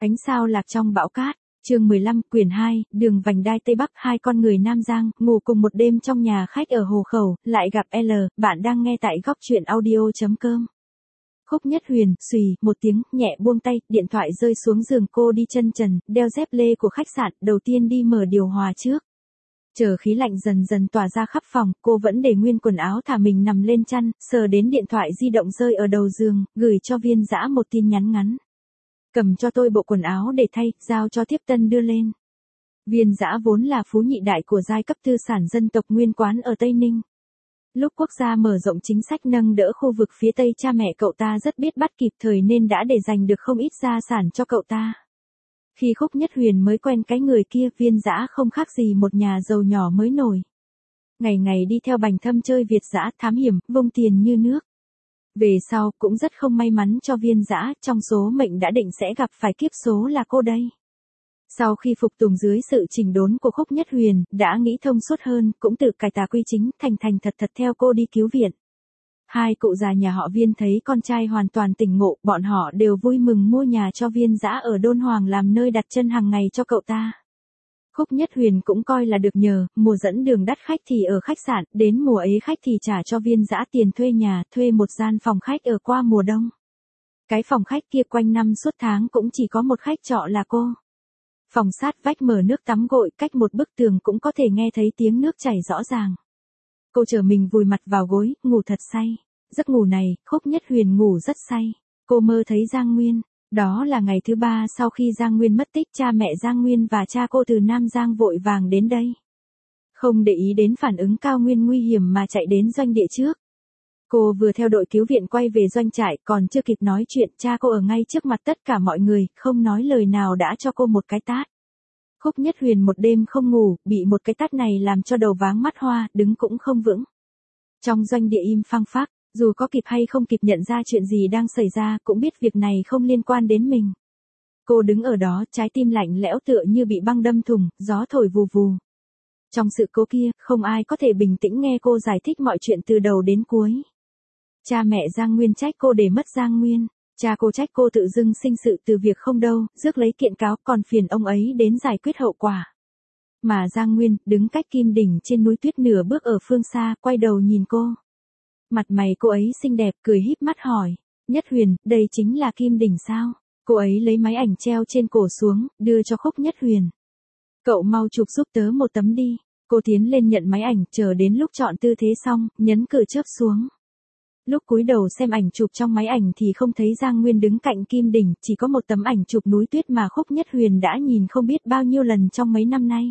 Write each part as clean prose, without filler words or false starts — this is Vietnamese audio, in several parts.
Ánh sao lạc trong bão cát, chương 15, quyển 2, đường vành đai Tây Bắc. Hai con người Nam Giang, ngủ cùng một đêm trong nhà khách ở Hồ Khẩu, lại gặp L, bạn đang nghe tại góc truyện audio.com. Khúc Nhất Huyền, xùy, một tiếng, nhẹ buông tay, điện thoại rơi xuống giường, cô đi chân trần, đeo dép lê của khách sạn, đầu tiên đi mở điều hòa trước. Chờ khí lạnh dần dần tỏa ra khắp phòng, cô vẫn để nguyên quần áo thả mình nằm lên chăn, sờ đến điện thoại di động rơi ở đầu giường, gửi cho Viên Dã một tin nhắn ngắn. Cầm cho tôi bộ quần áo để thay, giao cho tiếp tân đưa lên. Viên Dã vốn là phú nhị đại của giai cấp tư sản dân tộc nguyên quán ở Tây Ninh. Lúc quốc gia mở rộng chính sách nâng đỡ khu vực phía Tây, cha mẹ cậu ta rất biết bắt kịp thời nên đã để dành được không ít gia sản cho cậu ta. Khi Khúc Nhất Huyền mới quen cái người kia, Viên Dã không khác gì một nhà giàu nhỏ mới nổi. Ngày ngày đi theo Bành Thâm chơi Việt dã, thám hiểm, vung tiền như nước. Về sau, cũng rất không may mắn cho Viên Dã, trong số mệnh đã định sẽ gặp phải kiếp số là cô đây. Sau khi phục tùng dưới sự chỉnh đốn của Khúc Nhất Huyền, đã nghĩ thông suốt hơn, cũng tự cải tà quy chính, thành thật theo cô đi cứu viện. Hai cụ già nhà họ Viên thấy con trai hoàn toàn tỉnh ngộ, bọn họ đều vui mừng mua nhà cho Viên Dã ở Đôn Hoàng làm nơi đặt chân hàng ngày cho cậu ta. Khúc Nhất Huyền cũng coi là được nhờ, mùa dẫn đường đắt khách thì ở khách sạn, đến mùa ấy khách thì trả cho Viên Dã tiền thuê nhà, thuê một gian phòng khách ở qua mùa đông. Cái phòng khách kia quanh năm suốt tháng cũng chỉ có một khách trọ là cô. Phòng sát vách mở nước tắm gội, cách một bức tường cũng có thể nghe thấy tiếng nước chảy rõ ràng. Cô chờ mình vùi mặt vào gối, ngủ thật say. Giấc ngủ này, Khúc Nhất Huyền ngủ rất say. Cô mơ thấy Giang Nguyên. Đó là ngày thứ 3 sau khi Giang Nguyên mất tích, cha mẹ Giang Nguyên và cha cô từ Nam Giang vội vàng đến đây. Không để ý đến phản ứng Cao Nguyên nguy hiểm mà chạy đến doanh địa trước. Cô vừa theo đội cứu viện quay về doanh trại, còn chưa kịp nói chuyện, cha cô ở ngay trước mặt tất cả mọi người, không nói lời nào đã cho cô một cái tát. Khúc Nhất Huyền một đêm không ngủ, bị một cái tát này làm cho đầu váng mắt hoa, đứng cũng không vững. Trong doanh địa im phăng phắc, dù có kịp hay không kịp nhận ra chuyện gì đang xảy ra, cũng biết việc này không liên quan đến mình. Cô đứng ở đó, trái tim lạnh lẽo tựa như bị băng đâm thủng, gió thổi vù vù. Trong sự cố kia, không ai có thể bình tĩnh nghe cô giải thích mọi chuyện từ đầu đến cuối. Cha mẹ Giang Nguyên trách cô để mất Giang Nguyên. Cha cô trách cô tự dưng sinh sự từ việc không đâu, rước lấy kiện cáo, còn phiền ông ấy đến giải quyết hậu quả. Mà Giang Nguyên, đứng cách Kim Đỉnh trên núi tuyết nửa bước ở phương xa, quay đầu nhìn cô. Mặt mày cô ấy xinh đẹp, cười híp mắt hỏi. Nhất Huyền, đây chính là Kim Đỉnh sao? Cô ấy lấy máy ảnh treo trên cổ xuống, đưa cho Khúc Nhất Huyền. Cậu mau chụp giúp tớ một tấm đi. Cô tiến lên nhận máy ảnh, chờ đến lúc chọn tư thế xong, nhấn cửa chớp xuống. Lúc cúi đầu xem ảnh chụp trong máy ảnh thì không thấy Giang Nguyên đứng cạnh Kim Đỉnh, chỉ có một tấm ảnh chụp núi tuyết mà Khúc Nhất Huyền đã nhìn không biết bao nhiêu lần trong mấy năm nay.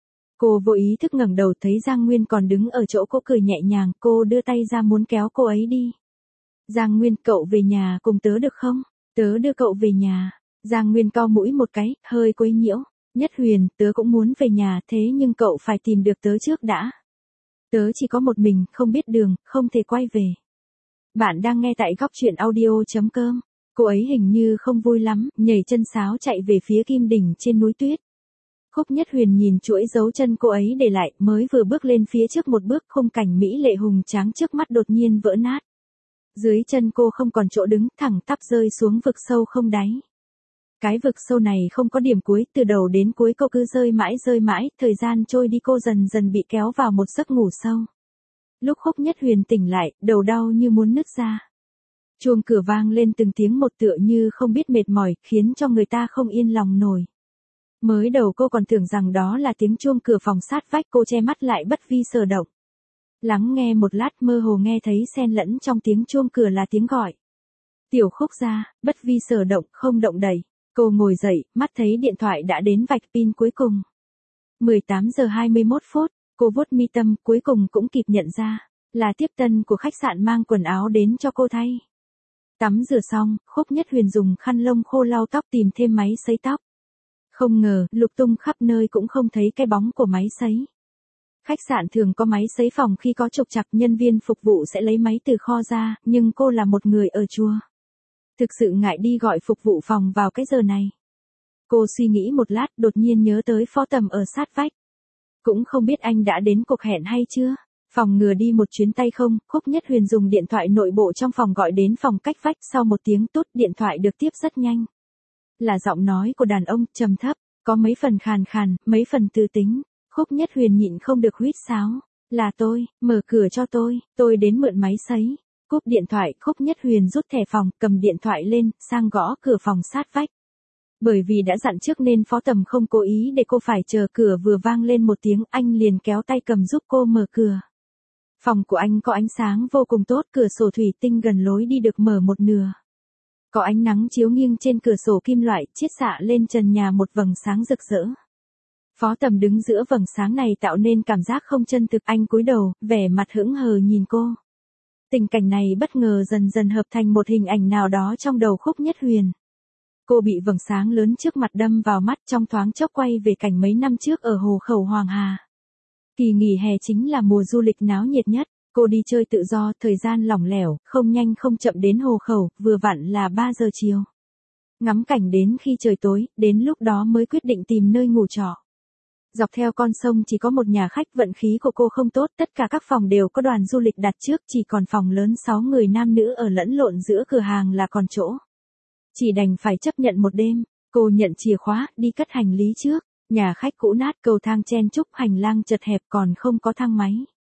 Cô vô ý thức ngẩng đầu thấy Giang Nguyên còn đứng ở chỗ cô, cười nhẹ nhàng, cô đưa tay ra muốn kéo cô ấy đi. Giang Nguyên, cậu về nhà cùng tớ được không? Tớ đưa cậu về nhà. Giang Nguyên cau mũi một cái, hơi quấy nhiễu. Nhất Huyền, tớ cũng muốn về nhà, thế nhưng cậu phải tìm được tớ trước đã. Tớ chỉ có một mình, không biết đường, không thể quay về. Bạn đang nghe tại góc truyện audio.com. Cô ấy hình như không vui lắm, nhảy chân sáo chạy về phía Kim Đỉnh trên núi tuyết. Khúc Nhất Huyền nhìn chuỗi dấu chân cô ấy để lại, mới vừa bước lên phía trước một bước, khung cảnh mỹ lệ hùng tráng trước mắt đột nhiên vỡ nát. Dưới chân cô không còn chỗ đứng, thẳng tắp rơi xuống vực sâu không đáy. Cái vực sâu này không có điểm cuối, từ đầu đến cuối cô cứ rơi mãi, thời gian trôi đi, cô dần dần bị kéo vào một giấc ngủ sâu. Lúc Khúc Nhất Huyền tỉnh lại, đầu đau như muốn nứt ra. Chuông cửa vang lên từng tiếng một tựa như không biết mệt mỏi, khiến cho người ta không yên lòng nổi. Mới đầu cô còn tưởng rằng đó là tiếng chuông cửa phòng sát vách, cô che mắt lại bất vi sở động. Lắng nghe một lát, mơ hồ nghe thấy xen lẫn trong tiếng chuông cửa là tiếng gọi. Tiểu Khúc gia, bất vi sở động, không động đậy. Cô ngồi dậy, mắt thấy điện thoại đã đến vạch pin cuối cùng. 18 giờ 21 phút, cô vuốt mi tâm, cuối cùng cũng kịp nhận ra, là tiếp tân của khách sạn mang quần áo đến cho cô thay. Tắm rửa xong, Khúc Nhất Huyền dùng khăn lông khô lau tóc, tìm thêm máy sấy tóc. Không ngờ, lục tung khắp nơi cũng không thấy cái bóng của máy sấy. Khách sạn thường có máy sấy phòng, khi có trục trặc nhân viên phục vụ sẽ lấy máy từ kho ra, nhưng cô là một người ở chùa. Thực sự ngại đi gọi phục vụ phòng vào cái giờ này. Cô suy nghĩ một lát, đột nhiên nhớ tới Phó Tầm ở sát vách. Cũng không biết anh đã đến cuộc hẹn hay chưa. Phòng ngừa đi một chuyến tay không, Khúc Nhất Huyền dùng điện thoại nội bộ trong phòng gọi đến phòng cách vách, sau một tiếng tút điện thoại được tiếp rất nhanh. Là giọng nói của đàn ông, trầm thấp, có mấy phần khàn khàn, mấy phần tư tính. Khúc Nhất Huyền nhịn không được huýt sáo. Là tôi, mở cửa cho tôi đến mượn máy sấy. Cúp điện thoại, Khúc Nhất Huyền rút thẻ phòng, cầm điện thoại lên, sang gõ cửa phòng sát vách. Bởi vì đã dặn trước nên Phó Tầm không cố ý để cô phải chờ, cửa vừa vang lên một tiếng, anh liền kéo tay cầm giúp cô mở cửa. Phòng của anh có ánh sáng vô cùng tốt, cửa sổ thủy tinh gần lối đi được mở một nửa. Có ánh nắng chiếu nghiêng trên cửa sổ kim loại, chiết xạ lên trần nhà một vầng sáng rực rỡ. Phó Tầm đứng giữa vầng sáng này tạo nên cảm giác không chân thực, anh cúi đầu, vẻ mặt hững hờ nhìn cô. Tình cảnh này bất ngờ dần dần hợp thành một hình ảnh nào đó trong đầu Khúc Nhất Huyền. Cô bị vầng sáng lớn trước mặt đâm vào mắt, trong thoáng chốc quay về cảnh mấy năm trước ở hồ khẩu Hoàng Hà. Kỳ nghỉ hè chính là mùa du lịch náo nhiệt nhất, cô đi chơi tự do, thời gian lỏng lẻo, không nhanh không chậm đến hồ khẩu, vừa vặn là 3 giờ chiều. Ngắm cảnh đến khi trời tối, đến lúc đó mới quyết định tìm nơi ngủ trọ. Dọc theo con sông chỉ có một nhà khách, vận khí của cô không tốt, tất cả các phòng đều có đoàn du lịch đặt trước, chỉ còn phòng lớn 6 người nam nữ ở lẫn lộn giữa cửa hàng là còn chỗ. Chỉ đành phải chấp nhận một đêm, cô nhận chìa khóa, đi cất hành lý trước. Nhà khách cũ nát, cầu thang chen chúc, hành lang chật hẹp còn không có thang máy.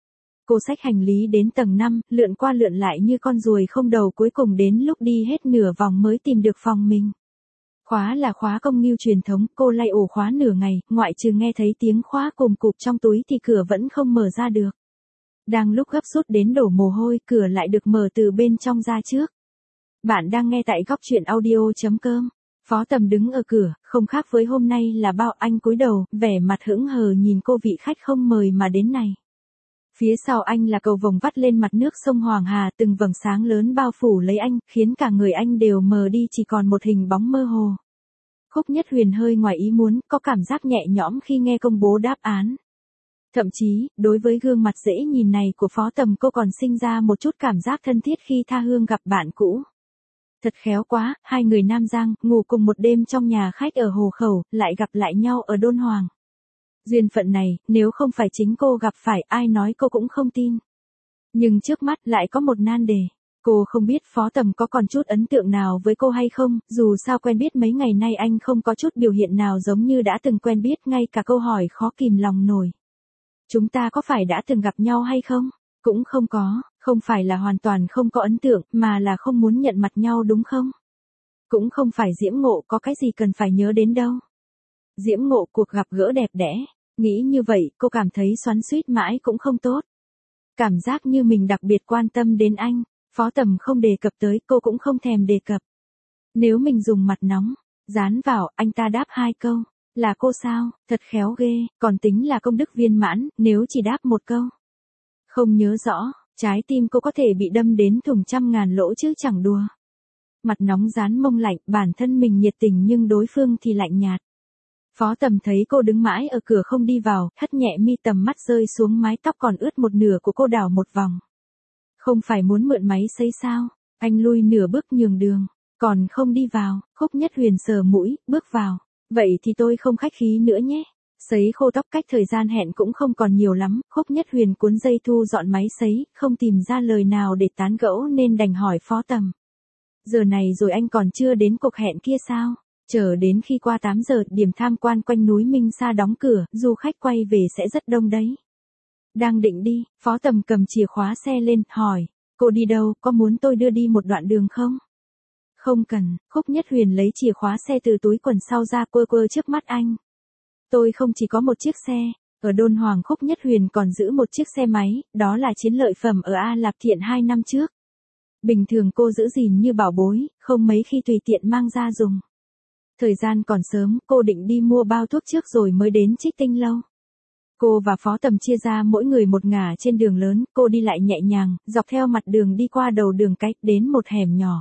Cô xách hành lý đến tầng 5, lượn qua lượn lại như con ruồi không đầu, cuối cùng đến lúc đi hết nửa vòng mới tìm được phòng mình. Khóa là khóa công nghêu truyền thống, cô lay ổ khóa nửa ngày, ngoại trừ nghe thấy tiếng khóa cùm cụp trong túi thì cửa vẫn không mở ra được. Đang lúc gấp rút đến đổ mồ hôi, cửa lại được mở từ bên trong ra trước. Bạn đang nghe tại góc truyện audio.com. Phó Tầm đứng ở cửa, không khác với hôm nay là bao, anh cúi đầu, vẻ mặt hững hờ nhìn cô vị khách không mời mà đến này. Phía sau anh là cầu vồng vắt lên mặt nước sông Hoàng Hà, từng vầng sáng lớn bao phủ lấy anh, khiến cả người anh đều mờ đi, chỉ còn một hình bóng mơ hồ. Khúc Nhất Huyền hơi ngoài ý muốn, có cảm giác nhẹ nhõm khi nghe công bố đáp án. Thậm chí, đối với gương mặt dễ nhìn này của Phó Tầm, cô còn sinh ra một chút cảm giác thân thiết khi tha hương gặp bạn cũ. Thật khéo quá, hai người Nam Giang, ngủ cùng một đêm trong nhà khách ở hồ khẩu, lại gặp lại nhau ở Đôn Hoàng. Duyên phận này, nếu không phải chính cô gặp phải, ai nói cô cũng không tin. Nhưng trước mắt lại có một nan đề. Cô không biết Phó Tầm có còn chút ấn tượng nào với cô hay không, dù sao quen biết mấy ngày nay anh không có chút biểu hiện nào giống như đã từng quen biết, ngay cả câu hỏi khó kìm lòng nổi. Chúng ta có phải đã từng gặp nhau hay không? Cũng không có, không phải là hoàn toàn không có ấn tượng, mà là không muốn nhận mặt nhau đúng không? Cũng không phải Diễm Ngộ, có cái gì cần phải nhớ đến đâu. Diễm Ngộ, cuộc gặp gỡ đẹp đẽ, nghĩ như vậy, cô cảm thấy xoắn xuýt mãi cũng không tốt. Cảm giác như mình đặc biệt quan tâm đến anh, Phó Tầm không đề cập tới, cô cũng không thèm đề cập. Nếu mình dùng mặt nóng, dán vào, anh ta đáp 2 câu, là cô sao, thật khéo ghê, còn tính là công đức viên mãn, nếu chỉ đáp 1 câu. Không nhớ rõ, trái tim cô có thể bị đâm đến thủng 100.000 lỗ chứ chẳng đùa. Mặt nóng dán mông lạnh, bản thân mình nhiệt tình nhưng đối phương thì lạnh nhạt. Phó Tầm thấy cô đứng mãi ở cửa không đi vào, hất nhẹ mi, tầm mắt rơi xuống mái tóc còn ướt một nửa của cô, đảo một vòng. Không phải muốn mượn máy sấy sao? Anh lui nửa bước nhường đường, còn không đi vào. Khúc Nhất Huyền sờ mũi, bước vào. Vậy thì tôi không khách khí nữa nhé. Sấy khô tóc cách thời gian hẹn cũng không còn nhiều lắm, Khúc Nhất Huyền cuốn dây thu dọn máy sấy, không tìm ra lời nào để tán gẫu nên đành hỏi Phó Tầm. Giờ này rồi anh còn chưa đến cuộc hẹn kia sao? Chờ đến khi qua 8 giờ, điểm tham quan quanh núi Minh Sa đóng cửa, du khách quay về sẽ rất đông đấy. Đang định đi, Phó Tầm cầm chìa khóa xe lên, hỏi, cô đi đâu, có muốn tôi đưa đi một đoạn đường không? Không cần, Khúc Nhất Huyền lấy chìa khóa xe từ túi quần sau ra, quơ quơ trước mắt anh. Tôi không chỉ có một chiếc xe, ở Đôn Hoàng Khúc Nhất Huyền còn giữ một chiếc xe máy, đó là chiến lợi phẩm ở A Lạp Thiện 2 năm trước. Bình thường cô giữ gìn như bảo bối, không mấy khi tùy tiện mang ra dùng. Thời gian còn sớm, cô định đi mua bao thuốc trước rồi mới đến Trích Tinh Lâu. Cô và Phó Tầm chia ra mỗi người một ngả trên đường lớn, cô đi lại nhẹ nhàng, dọc theo mặt đường đi qua đầu đường cách đến một hẻm nhỏ.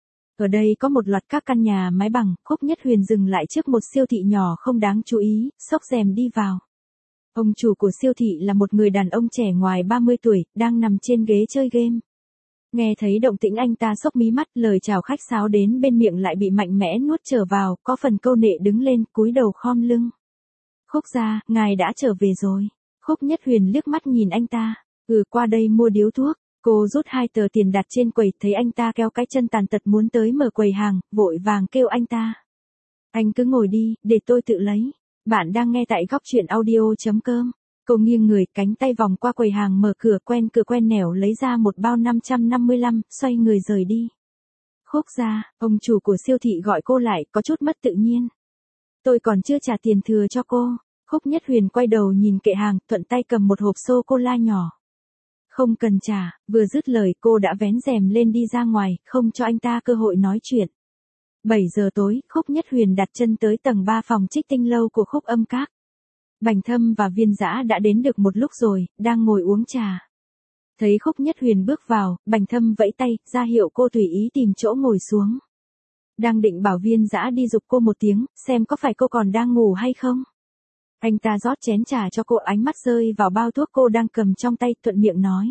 Ở đây có một loạt các căn nhà mái bằng, Khúc Nhất Huyền dừng lại trước một siêu thị nhỏ không đáng chú ý, xốc rèm đi vào. Ông chủ của siêu thị là một người đàn ông trẻ ngoài 30 tuổi, đang nằm trên ghế chơi game. Nghe thấy động tĩnh anh ta xốc mí mắt, lời chào khách sáo đến bên miệng lại bị mạnh mẽ nuốt trở vào, có phần câu nệ đứng lên, cúi đầu khom lưng. Khúc gia, ngài đã trở về rồi. Khúc Nhất Huyền liếc mắt nhìn anh ta, qua đây mua điếu thuốc. Cô rút 2 tờ tiền đặt trên quầy, thấy anh ta kéo cái chân tàn tật muốn tới mở quầy hàng, vội vàng kêu anh ta. Anh cứ ngồi đi, để tôi tự lấy. Bạn đang nghe tại góc chuyện audio.com. Cô nghiêng người, cánh tay vòng qua quầy hàng mở cửa quen nẻo lấy ra một bao 555, xoay người rời đi. Khúc ra, ông chủ của siêu thị gọi cô lại, có chút mất tự nhiên. Tôi còn chưa trả tiền thừa cho cô. Khúc Nhất Huyền quay đầu nhìn kệ hàng, thuận tay cầm một hộp sô-cô-la nhỏ. Không cần trả, vừa dứt lời cô đã vén rèm lên đi ra ngoài, không cho anh ta cơ hội nói chuyện. 7 giờ tối, Khúc Nhất Huyền đặt chân tới tầng 3 phòng Trích Tinh Lâu của Khúc Âm Các. Bành Thâm và Viên Dã đã đến được một lúc rồi, đang ngồi uống trà. Thấy Khúc Nhất Huyền bước vào, Bành Thâm vẫy tay, ra hiệu cô tùy ý tìm chỗ ngồi xuống. Đang định bảo Viên Dã đi giục cô một tiếng, xem có phải cô còn đang ngủ hay không. Anh ta rót chén trà cho cô, ánh mắt rơi vào bao thuốc cô đang cầm trong tay, thuận miệng nói.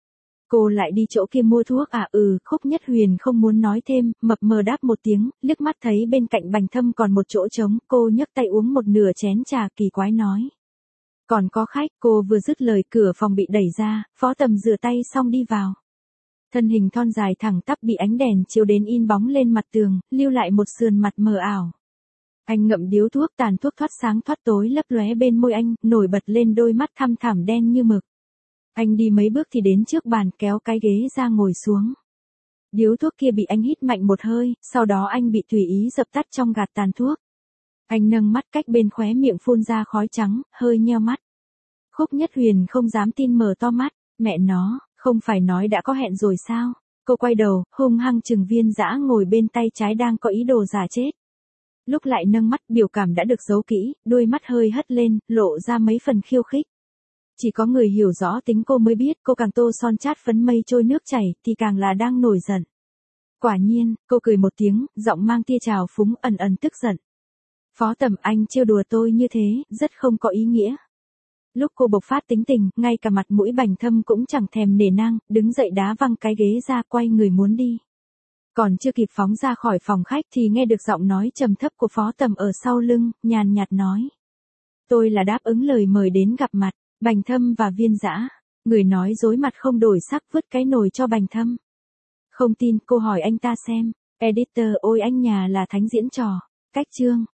Cô lại đi chỗ kia mua thuốc à? Khúc Nhất Huyền không muốn nói thêm, mập mờ đáp một tiếng, liếc mắt thấy bên cạnh Bành Thâm còn một chỗ trống, cô nhấc tay uống một nửa chén trà, kỳ quái nói. Còn có khách. Cô vừa dứt lời cửa phòng bị đẩy ra, Phó Tầm rửa tay xong đi vào. Thân hình thon dài thẳng tắp bị ánh đèn chiếu đến in bóng lên mặt tường, lưu lại một sườn mặt mờ ảo. Anh ngậm điếu thuốc, tàn thuốc thoát sáng thoát tối lấp lóe bên môi anh, nổi bật lên đôi mắt thăm thẳm đen như mực. Anh đi mấy bước thì đến trước bàn, kéo cái ghế ra ngồi xuống. Điếu thuốc kia bị anh hít mạnh một hơi, sau đó anh bị tùy ý dập tắt trong gạt tàn thuốc. Anh nâng mắt, cách bên khóe miệng phun ra khói trắng, hơi nheo mắt. Khúc Nhất Huyền không dám tin mở to mắt, mẹ nó, không phải nói đã có hẹn rồi sao? Cô quay đầu, hung hăng chừng Viên Dã ngồi bên tay trái đang có ý đồ giả chết. Lúc lại nâng mắt, biểu cảm đã được giấu kỹ, đôi mắt hơi hất lên, lộ ra mấy phần khiêu khích. Chỉ có người hiểu rõ tính cô mới biết, cô càng tô son chát phấn mây trôi nước chảy, thì càng là đang nổi giận. Quả nhiên, cô cười một tiếng, giọng mang tia trào phúng, ẩn tức giận. Phó Tầm, anh trêu đùa tôi như thế, rất không có ý nghĩa. Lúc cô bộc phát tính tình, ngay cả mặt mũi Bành Thâm cũng chẳng thèm nể nang, đứng dậy đá văng cái ghế ra, quay người muốn đi. Còn chưa kịp phóng ra khỏi phòng khách thì nghe được giọng nói trầm thấp của Phó Tầm ở sau lưng, nhàn nhạt nói. Tôi là đáp ứng lời mời đến gặp mặt, Bành Thâm và Viên Dã. Người nói dối mặt không đổi sắc, vứt cái nồi cho Bành Thâm. Không tin, cô hỏi anh ta xem. Editor, ôi anh nhà là thánh diễn trò. Cách chương.